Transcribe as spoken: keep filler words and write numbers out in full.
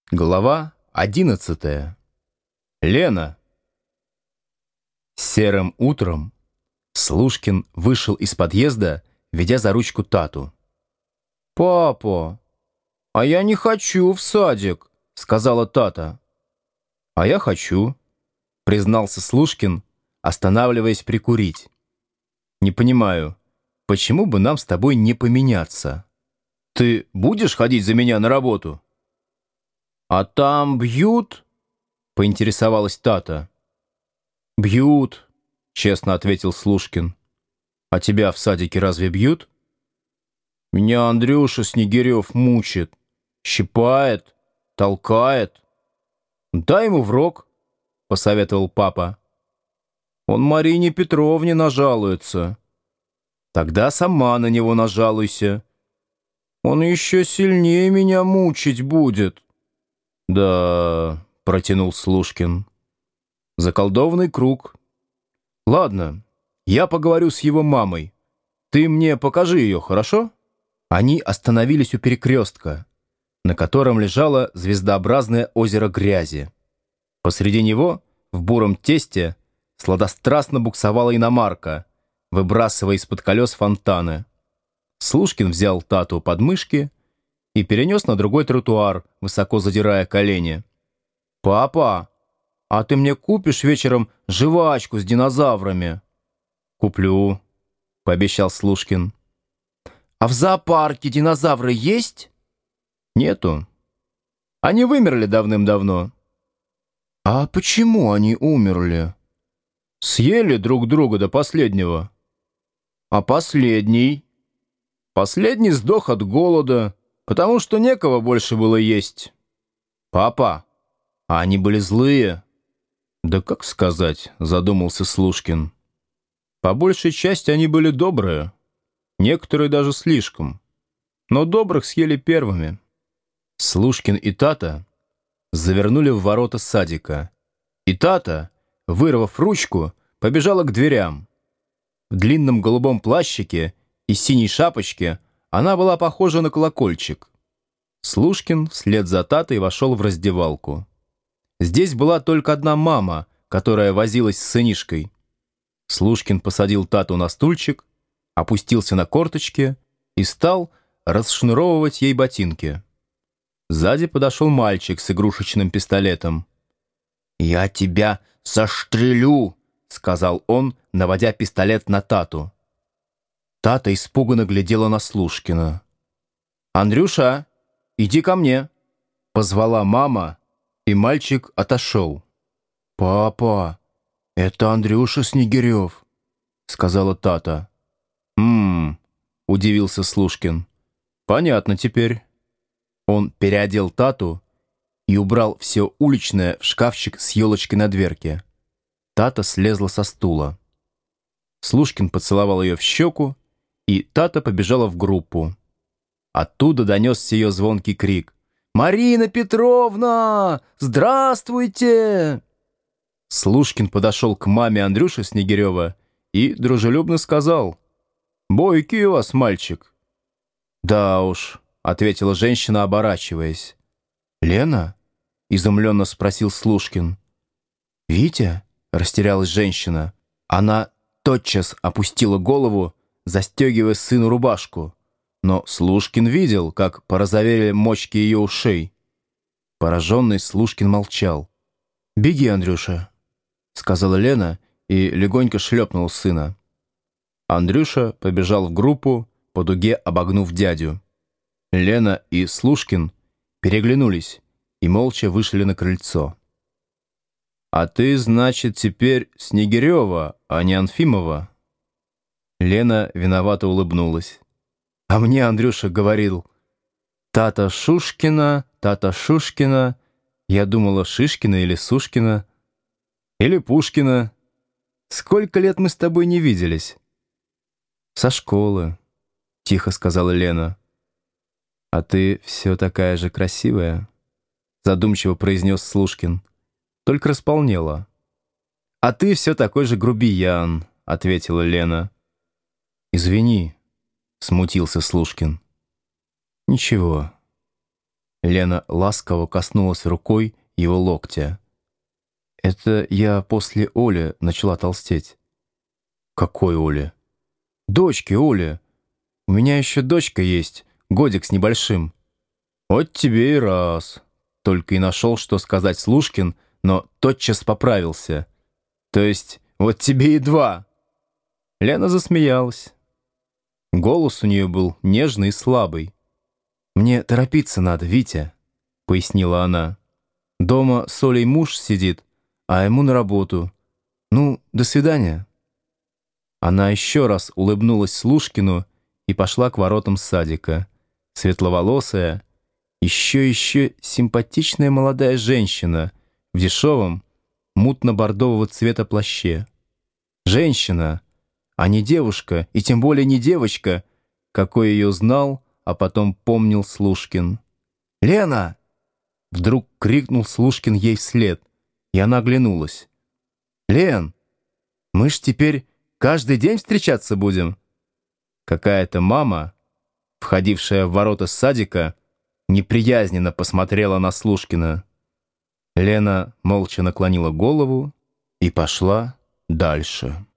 Глава одиннадцатая. Лена. Серым утром Слушкин вышел из подъезда, ведя за ручку Тату. «Папа, а я не хочу в садик», — сказала Тата. «А я хочу», — признался Слушкин, останавливаясь прикурить. «Не понимаю, почему бы нам с тобой не поменяться? Ты будешь ходить за меня на работу?» «А там бьют?» — поинтересовалась Тата. «Бьют», — честно ответил Слушкин. «А тебя в садике разве бьют?» «Меня Андрюша Снегирев мучит. Щипает, толкает». «Дай ему в рог», — посоветовал папа. «Он Марине Петровне нажалуется». «Тогда сама на него нажалуйся». «Он еще сильнее меня мучить будет». «Да», — протянул Слушкин. «Заколдованный круг. Ладно, я поговорю с его мамой. Ты мне покажи ее, хорошо?» Они остановились у перекрестка, на котором лежало звездообразное озеро грязи. Посреди него, в буром тесте, сладострастно буксовала иномарка, выбрасывая из-под колес фонтаны. Слушкин взял Тату под мышки и перенес на другой тротуар, высоко задирая колени. «Папа, а ты мне купишь вечером жвачку с динозаврами?» «Куплю», — пообещал Слушкин. «А в зоопарке динозавры есть?» «Нету. Они вымерли давным-давно». «А почему они умерли?» «Съели друг друга до последнего». «А последний?» «Последний сдох от голода, потому что некого больше было есть». «Папа, а они были злые?» «Да как сказать», — задумался Слушкин. «По большей части они были добрые, некоторые даже слишком, но добрых съели первыми». Слушкин и Тата завернули в ворота садика, и Тата, вырвав ручку, побежала к дверям. В длинном голубом плащике и синей шапочке она была похожа на колокольчик. Слушкин вслед за Татой вошел в раздевалку. Здесь была только одна мама, которая возилась с сынишкой. Слушкин посадил Тату на стульчик, опустился на корточки и стал расшнуровывать ей ботинки. Сзади подошел мальчик с игрушечным пистолетом. «Я тебя застрелю», — сказал он, наводя пистолет на Тату. Тата испуганно глядела на Слушкина. «Андрюша, иди ко мне», — позвала мама, и мальчик отошел. «Папа, это Андрюша Снегирев», — сказала Тата. «М-м-м», удивился Слушкин. «Понятно теперь». Он переодел Тату и убрал все уличное в шкафчик с елочкой на дверке. Тата слезла со стула. Слушкин поцеловал ее в щеку, и Тата побежала в группу. Оттуда донесся ее звонкий крик. «Марина Петровна! Здравствуйте!» Слушкин подошел к маме Андрюши Снегирева и дружелюбно сказал: «Бойкий у вас мальчик». «Да уж», — ответила женщина, оборачиваясь. «Лена?» — изумленно спросил Слушкин. «Витя?» — растерялась женщина. Она тотчас опустила голову, застегивая сыну рубашку. Но Слушкин видел, как порозовели мочки ее ушей. Пораженный Слушкин молчал. «Беги, Андрюша», — сказала Лена и легонько шлепнула сына. Андрюша побежал в группу, по дуге обогнув дядю. Лена и Слушкин переглянулись и молча вышли на крыльцо. «А ты, значит, теперь Снегирева, а не Анфимова?» Лена виновато улыбнулась. «А мне Андрюша говорил: Тата Шушкина, Тата Шушкина. Я думала, Шишкина или Сушкина. Или Пушкина. Сколько лет мы с тобой не виделись?» «Со школы», — тихо сказала Лена. «А ты все такая же красивая», — задумчиво произнес Слушкин. «Только располнела». «А ты все такой же грубиян», — ответила Лена. «Извини», — смутился Слушкин. «Ничего». Лена ласково коснулась рукой его локтя. «Это я после Оли начала толстеть». «Какой Оли?» «Дочки Оли. У меня еще дочка есть, годик с небольшим». «Вот тебе и раз». Только и нашел, что сказать Слушкин, но тотчас поправился. «То есть вот тебе и два». Лена засмеялась. Голос у нее был нежный и слабый. «Мне торопиться надо, Витя», — пояснила она. «Дома с Олей муж сидит, а ему на работу. Ну, до свидания». Она еще раз улыбнулась Слушкину и пошла к воротам садика. Светловолосая, еще-еще симпатичная молодая женщина в дешевом, мутно-бордового цвета плаще. Женщина, а не девушка, и тем более не девочка, какой ее знал, а потом помнил Слушкин. «Лена!» — вдруг крикнул Слушкин ей вслед, и она оглянулась. «Лен, мы ж теперь каждый день встречаться будем?» Какая-то мама, входившая в ворота садика, неприязненно посмотрела на Слушкина. Лена молча наклонила голову и пошла дальше.